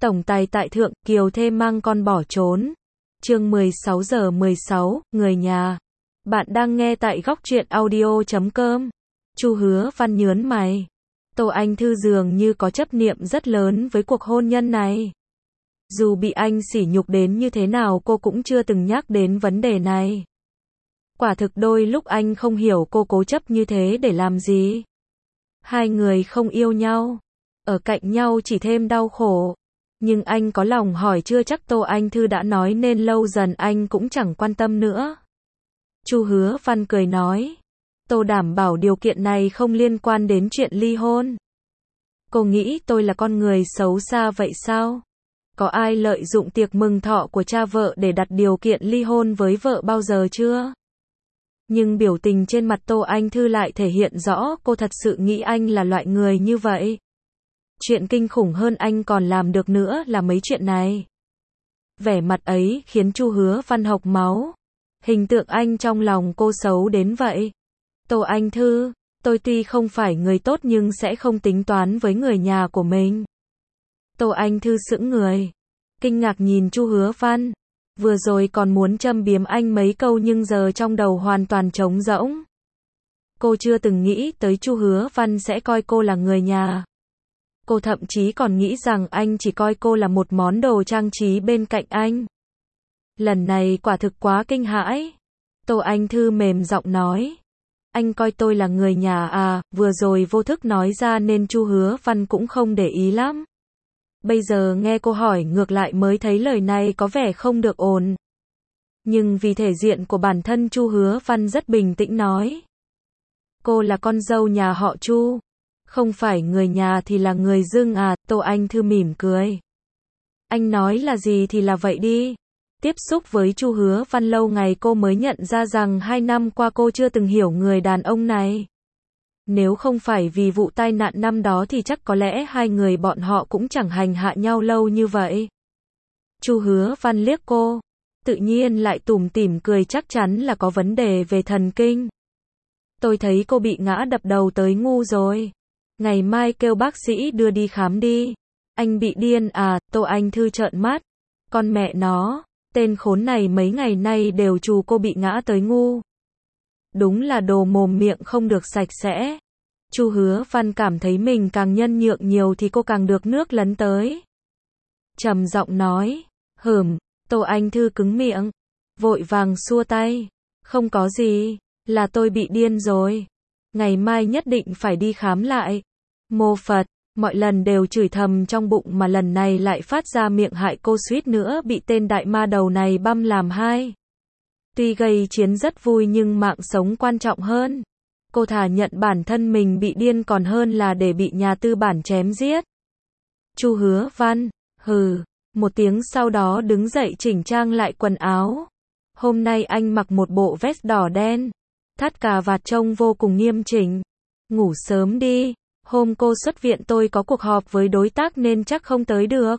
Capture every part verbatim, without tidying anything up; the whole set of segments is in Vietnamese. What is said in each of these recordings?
Tổng tài tại thượng, Kiều thê mang con bỏ trốn. Chương mười sáu giờ mười sáu, người nhà. Bạn đang nghe tại góc truyện audio chấm com. Chu Hứa Văn nhớn mày. Tô Anh Thư dường như có chấp niệm rất lớn với cuộc hôn nhân này. Dù bị anh sỉ nhục đến như thế nào cô cũng chưa từng nhắc đến vấn đề này. Quả thực đôi lúc anh không hiểu cô cố chấp như thế để làm gì. Hai người không yêu nhau, ở cạnh nhau chỉ thêm đau khổ. Nhưng anh có lòng hỏi chưa chắc Tô Anh Thư đã nói nên lâu dần anh cũng chẳng quan tâm nữa. Chu Hứa Văn cười nói. Tôi đảm bảo điều kiện này không liên quan đến chuyện ly hôn. Cô nghĩ tôi là con người xấu xa vậy sao? Có ai lợi dụng tiệc mừng thọ của cha vợ để đặt điều kiện ly hôn với vợ bao giờ chưa? Nhưng biểu tình trên mặt Tô Anh Thư lại thể hiện rõ cô thật sự nghĩ anh là loại người như vậy. Chuyện kinh khủng hơn anh còn làm được nữa là mấy chuyện này. Vẻ mặt ấy khiến Chu Hứa Văn hộc máu. Hình tượng anh trong lòng cô xấu đến vậy. Tô Anh Thư, tôi tuy không phải người tốt nhưng sẽ không tính toán với người nhà của mình. Tô Anh Thư sững người, kinh ngạc nhìn Chu Hứa Văn. Vừa rồi còn muốn châm biếm anh mấy câu nhưng giờ trong đầu hoàn toàn trống rỗng. Cô chưa từng nghĩ tới Chu Hứa Văn sẽ coi cô là người nhà. Cô thậm chí còn nghĩ rằng anh chỉ coi cô là một món đồ trang trí bên cạnh anh. Lần này quả thực quá kinh hãi. Tô Anh Thư mềm giọng nói. Anh coi tôi là người nhà à, vừa rồi vô thức nói ra nên Chu Hứa Văn cũng không để ý lắm. Bây giờ nghe cô hỏi ngược lại mới thấy lời này có vẻ không được ổn. Nhưng vì thể diện của bản thân Chu Hứa Văn rất bình tĩnh nói. Cô là con dâu nhà họ Chu. Không phải người nhà thì là người dưng à, Tô Anh Thư mỉm cười. Anh nói là gì thì là vậy đi. Tiếp xúc với Chu Hứa Văn lâu ngày cô mới nhận ra rằng hai năm qua cô chưa từng hiểu người đàn ông này. Nếu không phải vì vụ tai nạn năm đó thì chắc có lẽ hai người bọn họ cũng chẳng hành hạ nhau lâu như vậy. Chu Hứa Văn liếc cô, tự nhiên lại tủm tỉm cười chắc chắn là có vấn đề về thần kinh. Tôi thấy cô bị ngã đập đầu tới ngu rồi. Ngày mai kêu bác sĩ đưa đi khám đi. Anh bị điên à, Tô Anh Thư trợn mắt. Con mẹ nó, tên khốn này mấy ngày nay đều trù cô bị ngã tới ngu. Đúng là đồ mồm miệng không được sạch sẽ. Chu Hứa Văn cảm thấy mình càng nhân nhượng nhiều thì cô càng được nước lấn tới. Trầm giọng nói, hửm, Tô Anh Thư cứng miệng, vội vàng xua tay. Không có gì, là tôi bị điên rồi. Ngày mai nhất định phải đi khám lại. Mô Phật, mọi lần đều chửi thầm trong bụng mà lần này lại phát ra miệng hại cô suýt nữa bị tên đại ma đầu này băm làm hai. Tuy gây chiến rất vui nhưng mạng sống quan trọng hơn. Cô thà nhận bản thân mình bị điên còn hơn là để bị nhà tư bản chém giết. Chu Hứa Văn, hừ, một tiếng sau đó đứng dậy chỉnh trang lại quần áo. Hôm nay anh mặc một bộ vest đỏ đen, thắt cà vạt trông vô cùng nghiêm chỉnh. Ngủ sớm đi, hôm cô xuất viện tôi có cuộc họp với đối tác nên chắc không tới được.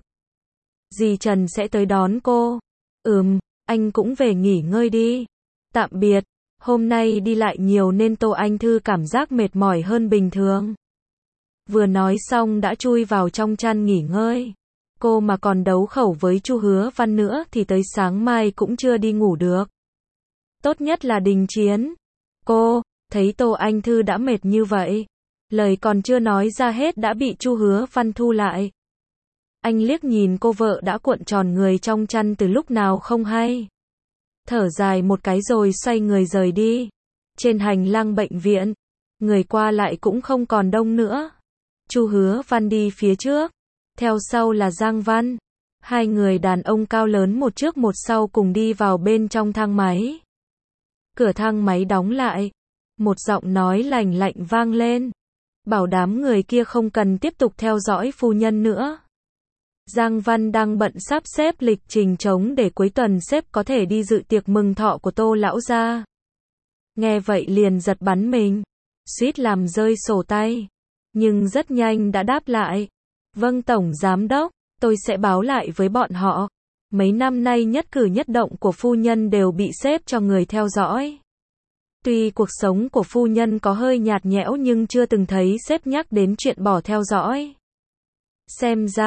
Dì Trần sẽ tới đón cô. Ừm, anh cũng về nghỉ ngơi đi. Tạm biệt. Hôm nay đi lại nhiều nên Tô Anh Thư cảm giác mệt mỏi hơn bình thường. Vừa nói xong đã chui vào trong chăn nghỉ ngơi. Cô mà còn đấu khẩu với Chu Hứa Văn nữa thì tới sáng mai cũng chưa đi ngủ được. Tốt nhất là đình chiến. Cô, thấy Tô Anh Thư đã mệt như vậy. Lời còn chưa nói ra hết đã bị Chu Hứa Văn thu lại. Anh liếc nhìn cô vợ đã cuộn tròn người trong chăn từ lúc nào không hay. Thở dài một cái rồi xoay người rời đi. Trên hành lang bệnh viện, người qua lại cũng không còn đông nữa. Chu Hứa Văn đi phía trước, theo sau là Giang Văn. Hai người đàn ông cao lớn một trước một sau cùng đi vào bên trong thang máy. Cửa thang máy đóng lại. Một giọng nói lành lạnh vang lên. Bảo đám người kia không cần tiếp tục theo dõi phu nhân nữa. Giang Văn đang bận sắp xếp lịch trình trống để cuối tuần sếp có thể đi dự tiệc mừng thọ của Tô lão gia. Nghe vậy liền giật bắn mình, suýt làm rơi sổ tay, nhưng rất nhanh đã đáp lại. Vâng tổng giám đốc, tôi sẽ báo lại với bọn họ. Mấy năm nay nhất cử nhất động của phu nhân đều bị sếp cho người theo dõi. Tuy cuộc sống của phu nhân có hơi nhạt nhẽo nhưng chưa từng thấy sếp nhắc đến chuyện bỏ theo dõi. Xem ra,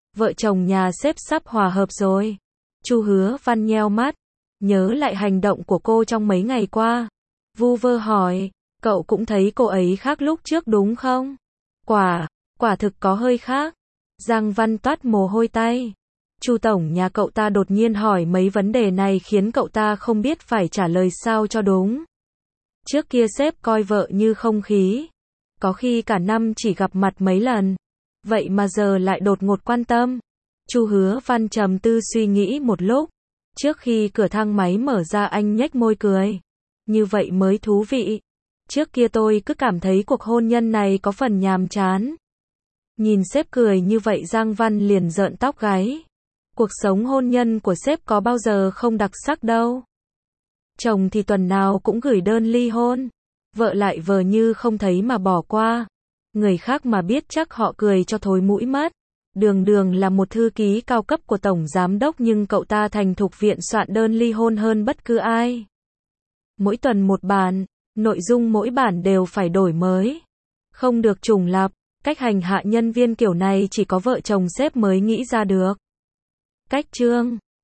Vợ chồng nhà sếp sắp hòa hợp rồi. Chu Hứa Văn nheo mắt, nhớ lại hành động của cô trong mấy ngày qua. Vu vơ hỏi, cậu cũng thấy cô ấy khác lúc trước đúng không? Quả, quả thực có hơi khác. Giang Văn toát mồ hôi tay. Chu tổng nhà cậu ta đột nhiên hỏi mấy vấn đề này khiến cậu ta không biết phải trả lời sao cho đúng. Trước kia sếp coi vợ như không khí, có khi cả năm chỉ gặp mặt mấy lần, vậy mà giờ lại đột ngột quan tâm. Chu Hứa Văn trầm tư suy nghĩ một lúc, trước khi cửa thang máy mở ra anh nhếch môi cười. Như vậy mới thú vị. Trước kia tôi cứ cảm thấy cuộc hôn nhân này có phần nhàm chán. Nhìn sếp cười như vậy Giang Văn liền rợn tóc gáy. Cuộc sống hôn nhân của sếp có bao giờ không đặc sắc đâu. Chồng thì tuần nào cũng gửi đơn ly hôn, vợ lại vờ như không thấy mà bỏ qua. Người khác mà biết chắc họ cười cho thối mũi mất. Đường Đường là một thư ký cao cấp của tổng giám đốc nhưng cậu ta thành thục viện soạn đơn ly hôn hơn bất cứ ai. Mỗi tuần một bản, nội dung mỗi bản đều phải đổi mới, không được trùng lặp. Cách hành hạ nhân viên kiểu này chỉ có vợ chồng sếp mới nghĩ ra được. Cách chương